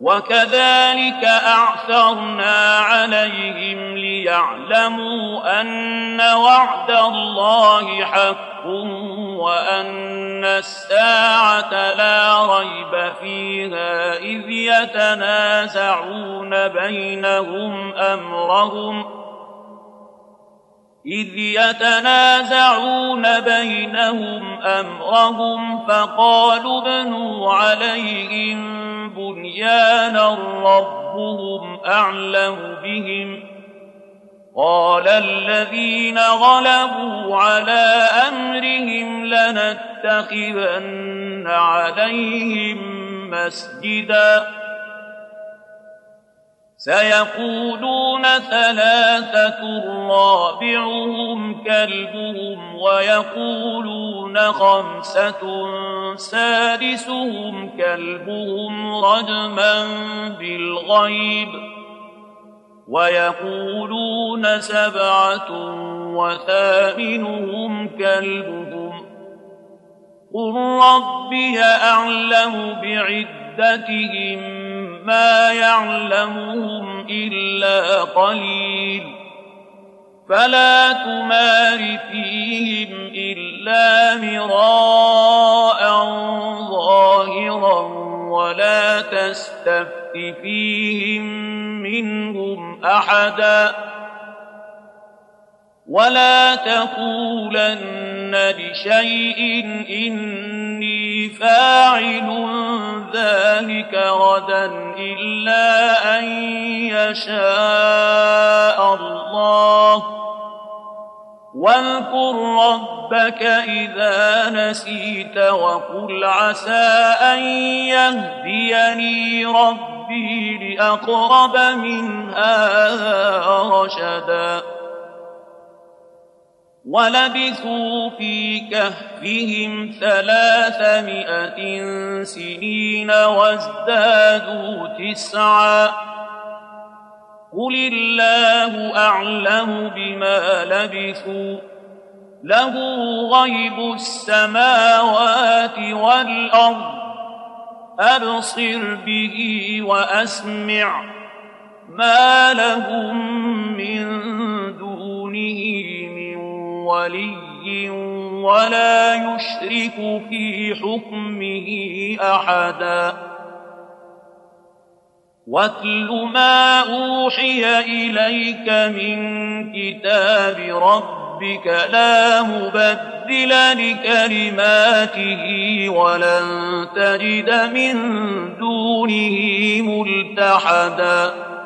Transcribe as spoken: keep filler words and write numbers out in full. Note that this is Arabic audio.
وكذلك أعثرنا عليهم ليعلموا أن وعد الله حق وأن الساعة لا ريب فيها إذ يتنازعون بينهم أمرهم إذ يتنازعون بينهم أمرهم فقالوا ابنوا عليهم بنيانا ربهم أعلم بهم قال الذين غلبوا على أمرهم لنتخذن عليهم مسجدا سيقولون ثلاثة رابعهم كلبهم ويقولون خمسة سادسهم كلبهم رجما بالغيب ويقولون سبعة وثامنهم كلبهم قل ربي أعلم بعدتهم ما يعلمهم إلا قليل فلا تمار فيهم إلا مراء ظاهرا ولا تستفت فيهم منهم أحدا ولا تقولن لشيء إني فاعل ذلك غدا إلا أن يشاء الله واذكر ربك إذا نسيت وقل عسى أن يهديني ربي لأقرب من هذا رشدا ولبثوا في كهفهم ثلاثمائة سنين وازدادوا تسعا قل الله أعلم بما لبثوا له غيب السماوات والأرض أبصر به وأسمع ما لهم من دونه من ولي ولا يشرك في حكمه أحدا واتل ما أوحي إليك من كتاب ربك لا مبدل لكلماته ولن تجد من دونه ملتحدا